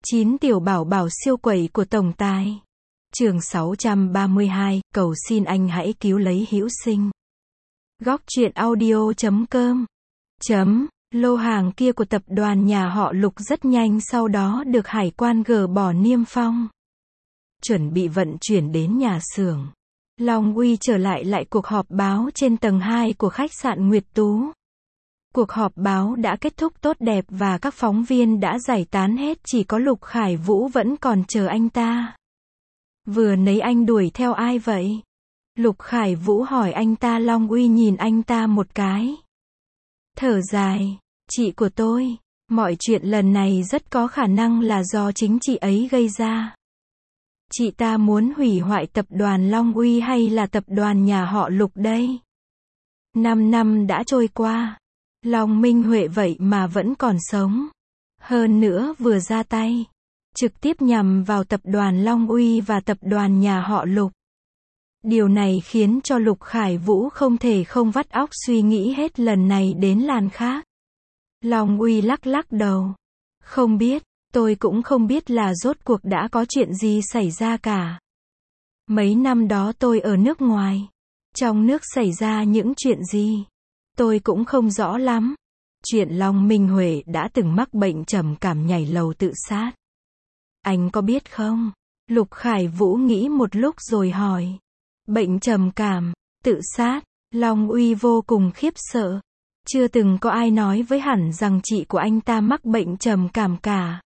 9 tiểu bảo bảo siêu quẩy của tổng tài. Chương 632, cầu xin anh hãy cứu lấy Hữu Sinh. Góc truyện audio.com. Lô hàng kia của tập đoàn nhà họ Lục rất nhanh sau đó được hải quan gỡ bỏ niêm phong. Chuẩn bị vận chuyển đến nhà xưởng. Long Uy trở lại cuộc họp báo trên tầng 2 của khách sạn Nguyệt Tú. Cuộc họp báo đã kết thúc tốt đẹp và các phóng viên đã giải tán hết, chỉ có Lục Khải Vũ vẫn còn chờ anh ta. Vừa nãy anh đuổi theo ai vậy? Lục Khải Vũ hỏi anh ta. Long Uy nhìn anh ta một cái. Thở dài, chị của tôi, mọi chuyện lần này rất có khả năng là do chính chị ấy gây ra. Chị ta muốn hủy hoại tập đoàn Long Uy hay là tập đoàn nhà họ Lục đây? 5 năm đã trôi qua. Long Minh Huệ vậy mà vẫn còn sống. Hơn nữa vừa ra tay, trực tiếp nhằm vào tập đoàn Long Uy và tập đoàn nhà họ Lục. Điều này khiến cho Lục Khải Vũ không thể không vắt óc suy nghĩ hết lần này đến lần khác. Long Uy lắc đầu. Không biết, tôi cũng không biết là rốt cuộc đã có chuyện gì xảy ra cả. Mấy năm đó tôi ở nước ngoài. Trong nước xảy ra những chuyện gì? Tôi cũng không rõ lắm. Chuyện Long Minh Huệ đã từng mắc bệnh trầm cảm nhảy lầu tự sát. Anh có biết không? Lục Khải Vũ nghĩ một lúc rồi hỏi. Bệnh trầm cảm, tự sát. Long Uy vô cùng khiếp sợ. Chưa từng có ai nói với hẳn rằng chị của anh ta mắc bệnh trầm cảm cả.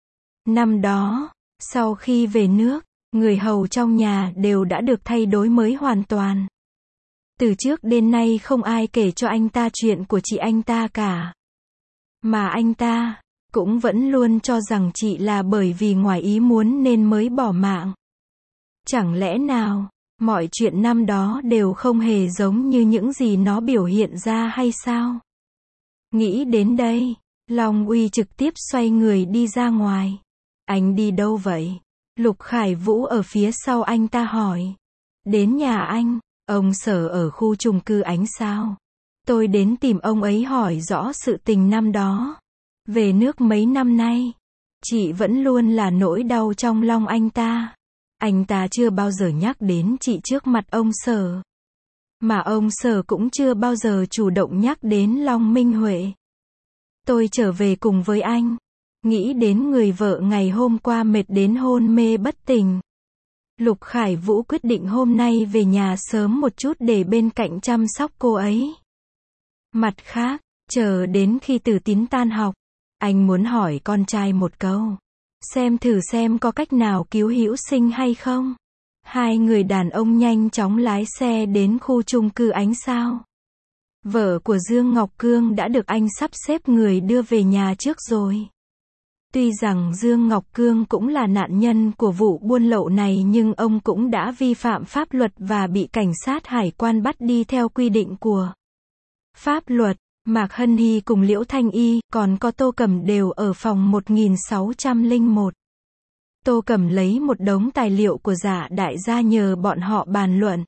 Năm đó, sau khi về nước, người hầu trong nhà đều đã được thay đổi mới hoàn toàn. Từ trước đến nay không ai kể cho anh ta chuyện của chị anh ta cả. Mà anh ta cũng vẫn luôn cho rằng chị là bởi vì ngoài ý muốn nên mới bỏ mạng. Chẳng lẽ nào mọi chuyện năm đó đều không hề giống như những gì nó biểu hiện ra hay sao? Nghĩ đến đây, Long Uy trực tiếp xoay người đi ra ngoài. Anh đi đâu vậy? Lục Khải Vũ ở phía sau anh ta hỏi. Đến nhà anh. Ông Sở ở khu chung cư Ánh Sao. Tôi đến tìm ông ấy hỏi rõ sự tình năm đó. Về nước mấy năm nay, chị vẫn luôn là nỗi đau trong lòng anh ta. Anh ta chưa bao giờ nhắc đến chị trước mặt ông Sở. Mà ông Sở cũng chưa bao giờ chủ động nhắc đến Long Minh Huệ. Tôi trở về cùng với anh. Nghĩ đến người vợ ngày hôm qua mệt đến hôn mê bất tỉnh. Lục Khải Vũ quyết định hôm nay về nhà sớm một chút để bên cạnh chăm sóc cô ấy. Mặt khác, chờ đến khi Tử Tín tan học, anh muốn hỏi con trai một câu. Xem có cách nào cứu Hữu Sinh hay không. Hai người đàn ông nhanh chóng lái xe đến khu chung cư Ánh Sao. Vợ của Dương Ngọc Cương đã được anh sắp xếp người đưa về nhà trước rồi. Tuy rằng Dương Ngọc Cương cũng là nạn nhân của vụ buôn lậu này nhưng ông cũng đã vi phạm pháp luật và bị cảnh sát hải quan bắt đi theo quy định của pháp luật. Mạc Hân Hy cùng Liễu Thanh Y, còn có Tô Cẩm đều ở phòng 1601. Tô Cẩm lấy một đống tài liệu của Dạ đại gia nhờ bọn họ bàn luận.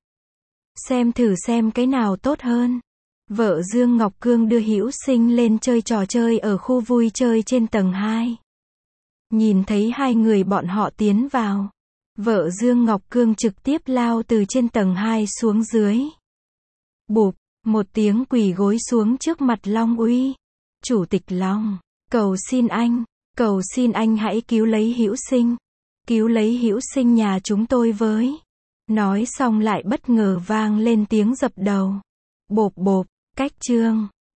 Xem cái nào tốt hơn. Vợ Dương Ngọc Cương đưa Hữu Sinh lên chơi trò chơi ở khu vui chơi trên tầng 2. Nhìn thấy hai người bọn họ tiến vào, vợ Dương Ngọc Cương trực tiếp lao từ trên tầng 2 xuống dưới. Bụp, một tiếng quỳ gối xuống trước mặt Long Uy. Chủ tịch Long, cầu xin anh hãy cứu lấy Hữu Sinh. Cứu lấy Hữu Sinh nhà chúng tôi với. Nói xong lại bất ngờ vang lên tiếng dập đầu. Bộp bộp, cách chương.